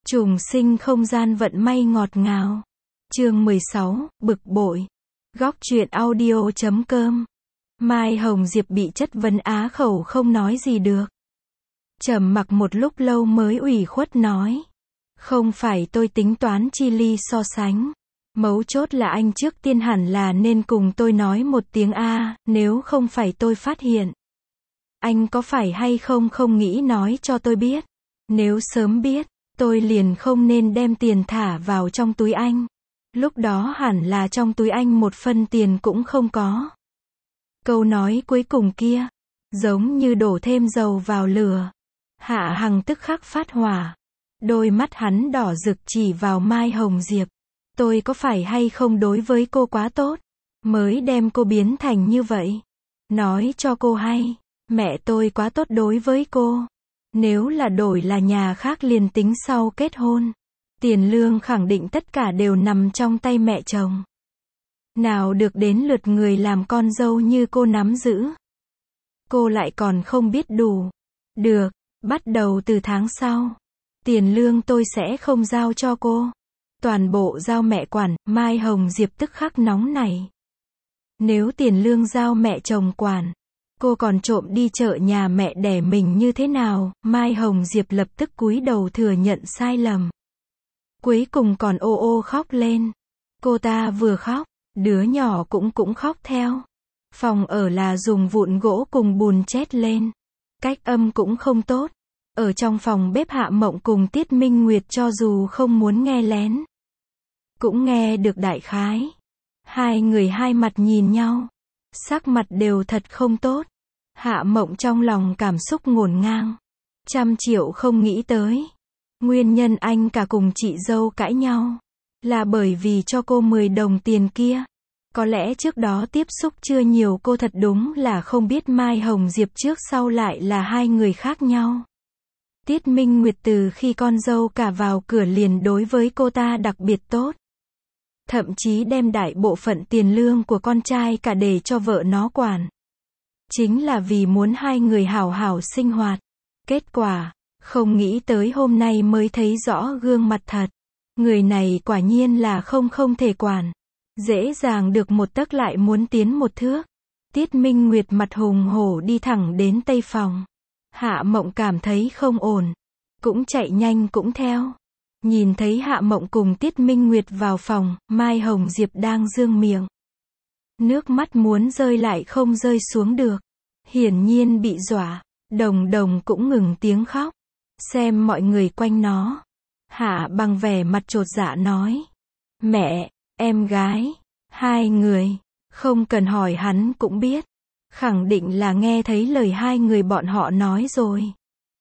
Trùng sinh không gian vận may ngọt ngào. Chương 16, bực bội. Góc truyện audio.com. Mai Hồng Diệp bị chất vấn á khẩu không nói gì được. Trầm mặc một lúc lâu mới ủy khuất nói. Không phải tôi tính toán chi ly so sánh. Mấu chốt là anh trước tiên hẳn là nên cùng tôi nói một tiếng A, nếu không phải tôi phát hiện. Anh có phải hay không nghĩ nói cho tôi biết. Nếu sớm biết, tôi liền không nên đem tiền thả vào trong túi anh. Lúc đó hẳn là trong túi anh một phân tiền cũng không có. Câu nói cuối cùng kia, giống như đổ thêm dầu vào lửa. Hạ Hằng tức khắc phát hỏa. Đôi mắt hắn đỏ rực chỉ vào Mai Hồng Diệp. Tôi có phải hay không đối với cô quá tốt, mới đem cô biến thành như vậy. Nói cho cô hay, mẹ tôi quá tốt đối với cô. Nếu là đổi là nhà khác liền tính sau kết hôn. Tiền lương khẳng định tất cả đều nằm trong tay mẹ chồng. Nào được đến lượt người làm con dâu như cô nắm giữ. Cô lại còn không biết đủ. Được, bắt đầu từ tháng sau. Tiền lương tôi sẽ không giao cho cô. Toàn bộ giao mẹ quản. Mai Hồng Diệp tức khắc nóng nảy. Nếu tiền lương giao mẹ chồng quản, cô còn trộm đi chợ nhà mẹ đẻ mình như thế nào? Mai Hồng Diệp lập tức cúi đầu thừa nhận sai lầm. Cuối cùng còn ô ô khóc lên. Cô ta vừa khóc, đứa nhỏ cũng khóc theo. Phòng ở là dùng vụn gỗ cùng bùn chét lên. Cách âm cũng không tốt. Ở trong phòng bếp Hạ Mộng cùng Tiết Minh Nguyệt cho dù không muốn nghe lén, cũng nghe được đại khái. Hai người hai mặt nhìn nhau. Sắc mặt đều thật không tốt. Hạ Mộng trong lòng cảm xúc ngổn ngang. 100 triệu không nghĩ tới. Nguyên nhân anh cả cùng chị dâu cãi nhau là bởi vì cho cô 10 đồng tiền kia. Có lẽ trước đó tiếp xúc chưa nhiều, cô thật đúng là không biết Mai Hồng Diệp trước sau lại là hai người khác nhau. Tiết Minh Nguyệt từ khi con dâu cả vào cửa liền đối với cô ta đặc biệt tốt. Thậm chí đem đại bộ phận tiền lương của con trai cả để cho vợ nó quản. Chính là vì muốn hai người hảo hảo sinh hoạt. Kết quả, không nghĩ tới hôm nay mới thấy rõ gương mặt thật. Người này quả nhiên là không thể quản. Dễ dàng được một tấc lại muốn tiến một thước. Tiết Minh Nguyệt mặt hùng hổ đi thẳng đến tây phòng. Hạ Mộng cảm thấy không ổn, cũng chạy nhanh cũng theo. Nhìn thấy Hạ Mộng cùng Tiết Minh Nguyệt vào phòng, Mai Hồng Diệp đang dương miệng. Nước mắt muốn rơi lại không rơi xuống được. Hiển nhiên bị dọa. Đồng Đồng cũng ngừng tiếng khóc. Xem mọi người quanh nó. Hạ bằng vẻ mặt chột dạ nói. Mẹ, em gái, hai người, không cần hỏi hắn cũng biết. Khẳng định là nghe thấy lời hai người bọn họ nói rồi.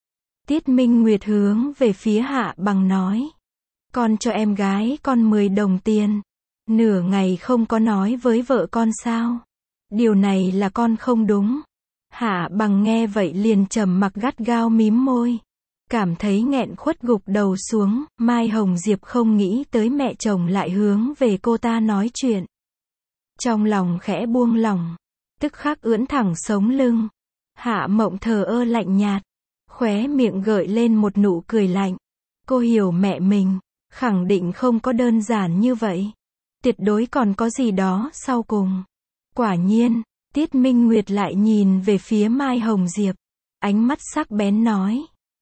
Tiết Minh Nguyệt hướng về phía Hạ bằng nói. Con cho em gái con 10 đồng tiền. Nửa ngày không có nói với vợ con sao? Điều này là con không đúng. Hạ bằng nghe vậy liền trầm mặc gắt gao mím môi. Cảm thấy nghẹn khuất gục đầu xuống. Mai Hồng Diệp không nghĩ tới mẹ chồng lại hướng về cô ta nói chuyện. Trong lòng khẽ buông lỏng. Tức khắc ưỡn thẳng sống lưng. Hạ Mộng thờ ơ lạnh nhạt. Khóe miệng gợi lên một nụ cười lạnh. Cô hiểu mẹ mình. Khẳng định không có đơn giản như vậy. Tuyệt đối còn có gì đó sau cùng. Quả nhiên, Tiết Minh Nguyệt lại nhìn về phía Mai Hồng Diệp. Ánh mắt sắc bén nói.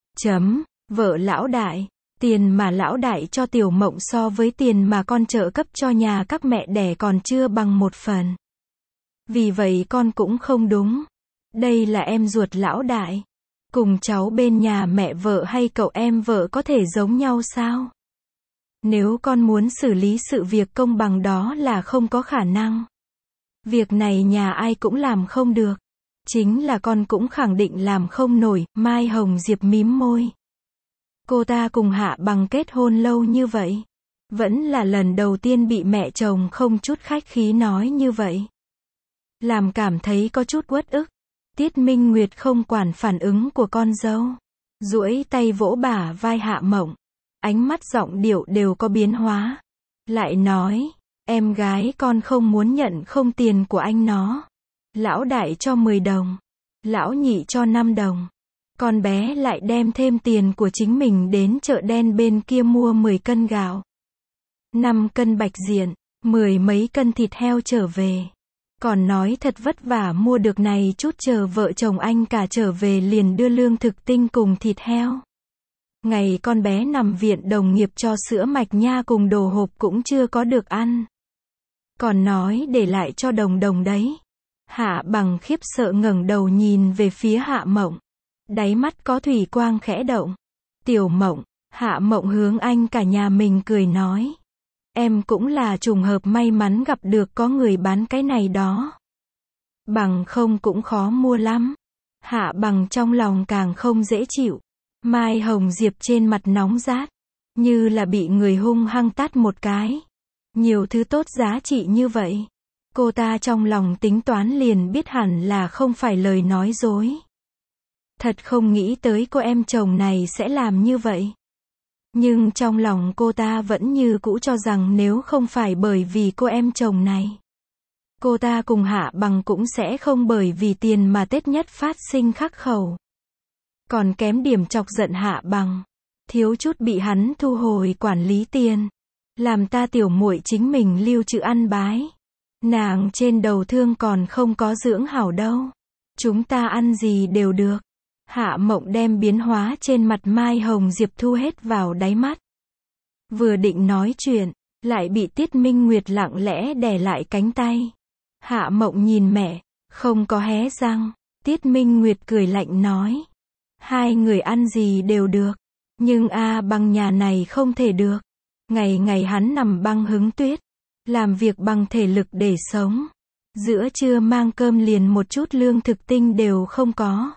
Vợ lão đại. Tiền mà lão đại cho Tiểu Mộng so với tiền mà con trợ cấp cho nhà các mẹ đẻ còn chưa bằng một phần. Vì vậy con cũng không đúng. Đây là em ruột lão đại. Cùng cháu bên nhà mẹ vợ hay cậu em vợ có thể giống nhau sao? Nếu con muốn xử lý sự việc công bằng đó là không có khả năng. Việc này nhà ai cũng làm không được. Chính là con cũng khẳng định làm không nổi. Mai Hồng Diệp mím môi. Cô ta cùng Hạ bằng kết hôn lâu như vậy. Vẫn là lần đầu tiên bị mẹ chồng không chút khách khí nói như vậy. Làm cảm thấy có chút uất ức. Tiết Minh Nguyệt không quản phản ứng của con dâu. Duỗi tay vỗ bả vai Hạ Mộng. Ánh mắt giọng điệu đều có biến hóa. Lại nói, em gái con không muốn nhận không tiền của anh nó. Lão đại cho 10 đồng. Lão nhị cho 5 đồng. con bé lại đem thêm tiền của chính mình đến chợ đen bên kia mua 10 cân gạo, 5 cân bạch diện, 10 mấy cân thịt heo trở về. Còn nói thật vất vả mua được này chút, chờ vợ chồng anh cả trở về liền đưa lương thực tinh cùng thịt heo. Ngày con bé nằm viện đồng nghiệp cho sữa mạch nha cùng đồ hộp cũng chưa có được ăn. Còn nói để lại cho Đồng Đồng đấy. Hạ Bằng khiếp sợ ngẩng đầu nhìn về phía Hạ Mộng. Đáy mắt có thủy quang khẽ động. Tiểu Mộng, Hạ Mộng hướng anh cả nhà mình cười nói. Em cũng là trùng hợp may mắn gặp được có người bán cái này đó. Bằng không cũng khó mua lắm. Hạ Bằng trong lòng càng không dễ chịu. Mai Hồng Diệp trên mặt nóng rát, như là bị người hung hăng tát một cái. Nhiều thứ tốt giá trị như vậy. Cô ta trong lòng tính toán liền biết hẳn là không phải lời nói dối. Thật không nghĩ tới cô em chồng này sẽ làm như vậy. Nhưng trong lòng cô ta vẫn như cũ cho rằng nếu không phải bởi vì cô em chồng này, cô ta cùng Hạ Bằng cũng sẽ không bởi vì tiền mà Tết Nhất phát sinh khắc khẩu. Còn kém điểm chọc giận Hạ Bằng, thiếu chút bị hắn thu hồi quản lý tiền, làm ta tiểu muội chính mình lưu trữ ăn bái. Nàng trên đầu thương còn không có dưỡng hảo đâu. Chúng ta ăn gì đều được. Hạ Mộng đem biến hóa trên mặt Mai Hồng Diệp thu hết vào đáy mắt. Vừa định nói chuyện, lại bị Tiết Minh Nguyệt lặng lẽ đè lại cánh tay. Hạ Mộng nhìn mẹ, không có hé răng. Tiết Minh Nguyệt cười lạnh nói. Hai người ăn gì đều được. Nhưng Bằng nhà này không thể được. Ngày ngày hắn nằm băng hứng tuyết. Làm việc bằng thể lực để sống. Giữa trưa mang cơm liền một chút lương thực tinh đều không có.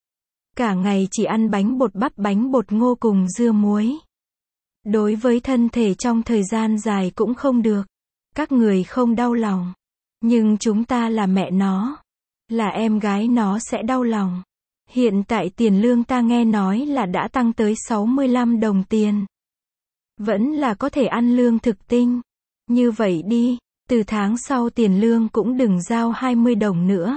Cả ngày chỉ ăn bánh bột bắp, bánh bột ngô cùng dưa muối. Đối với thân thể trong thời gian dài cũng không được. Các người không đau lòng. Nhưng chúng ta là mẹ nó, là em gái nó sẽ đau lòng. Hiện tại tiền lương ta nghe nói là đã tăng tới 65 đồng tiền. Vẫn là có thể ăn lương thực tinh. Như vậy đi, từ tháng sau tiền lương cũng đừng giao 20 đồng nữa.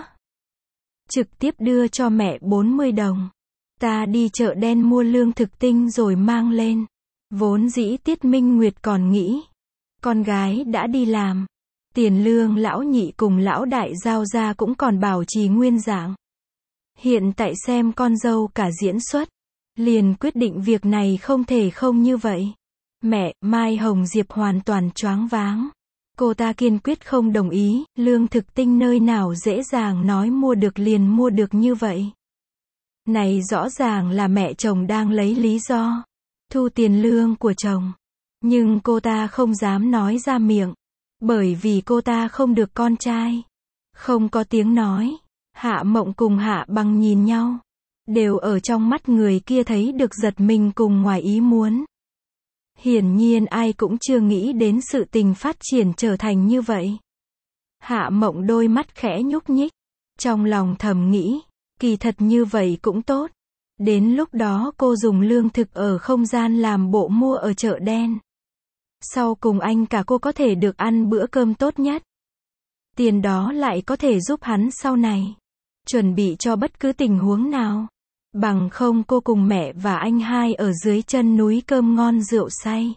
Trực tiếp đưa cho mẹ 40 đồng. Ta đi chợ đen mua lương thực tinh rồi mang lên. Vốn dĩ Tiết Minh Nguyệt còn nghĩ, con gái đã đi làm, tiền lương lão nhị cùng lão đại giao ra cũng còn bảo trì nguyên dạng. Hiện tại xem con dâu cả diễn xuất, liền quyết định việc này không thể không như vậy. Mẹ, Mai Hồng Diệp hoàn toàn choáng váng. Cô ta kiên quyết không đồng ý, lương thực tinh nơi nào dễ dàng nói mua được liền mua được như vậy. Này rõ ràng là mẹ chồng đang lấy lý do thu tiền lương của chồng. Nhưng cô ta không dám nói ra miệng, bởi vì cô ta không được con trai. Không có tiếng nói. Hạ Mộng cùng Hạ Bằng nhìn nhau, đều ở trong mắt người kia thấy được giật mình cùng ngoài ý muốn. Hiển nhiên ai cũng chưa nghĩ đến sự tình phát triển trở thành như vậy. Hạ Mộng đôi mắt khẽ nhúc nhích, trong lòng thầm nghĩ, kỳ thật như vậy cũng tốt. Đến lúc đó cô dùng lương thực ở không gian làm bộ mua ở chợ đen. Sau cùng anh cả cô có thể được ăn bữa cơm tốt nhất. Tiền đó lại có thể giúp hắn sau này chuẩn bị cho bất cứ tình huống nào. Bằng không cô cùng mẹ và anh hai ở dưới chân núi cơm ngon rượu say.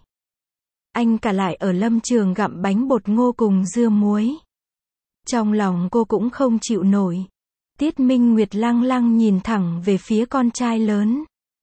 Anh cả lại ở lâm trường gặm bánh bột ngô cùng dưa muối. Trong lòng cô cũng không chịu nổi. Tiết Minh Nguyệt lăng lăng nhìn thẳng về phía con trai lớn.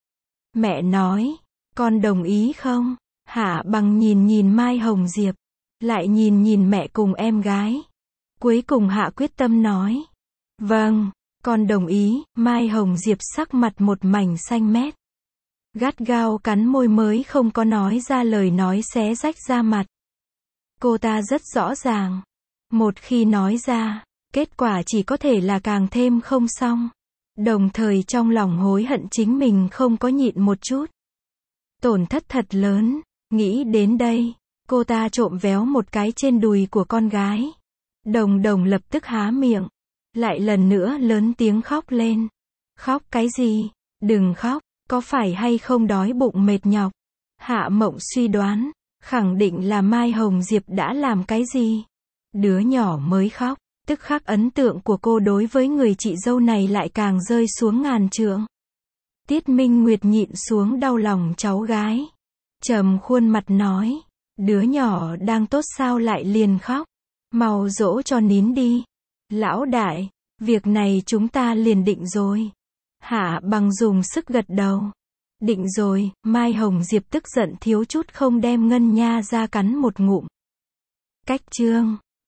Mẹ nói, con đồng ý không? Hạ Bằng nhìn nhìn Mai Hồng Diệp, lại nhìn nhìn mẹ cùng em gái. Cuối cùng Hạ quyết tâm nói. Vâng, con đồng ý. Mai Hồng Diệp sắc mặt một mảnh xanh mét. Gắt gao cắn môi mới không có nói ra lời nói xé rách da mặt. Cô ta rất rõ ràng. Một khi nói ra, kết quả chỉ có thể là càng thêm không xong. Đồng thời trong lòng hối hận chính mình không có nhịn một chút. Tổn thất thật lớn. Nghĩ đến đây, cô ta trộm véo một cái trên đùi của con gái. Đồng Đồng lập tức há miệng, lại lần nữa lớn tiếng khóc lên. Khóc cái gì? Đừng khóc, có phải hay không đói bụng mệt nhọc? Hạ Mộng suy đoán, khẳng định là Mai Hồng Diệp đã làm cái gì. Đứa nhỏ mới khóc, tức khắc ấn tượng của cô đối với người chị dâu này lại càng rơi xuống ngàn trượng. Tiết Minh Nguyệt nhịn xuống đau lòng cháu gái. Trầm khuôn mặt nói, đứa nhỏ đang tốt sao lại liền khóc. Mau dỗ cho nín đi. Lão đại, việc này chúng ta liền định rồi. Hạ Bằng dùng sức gật đầu. Định rồi. Mai Hồng Diệp tức giận thiếu chút không đem Ngân Nha ra cắn một ngụm. Cách chương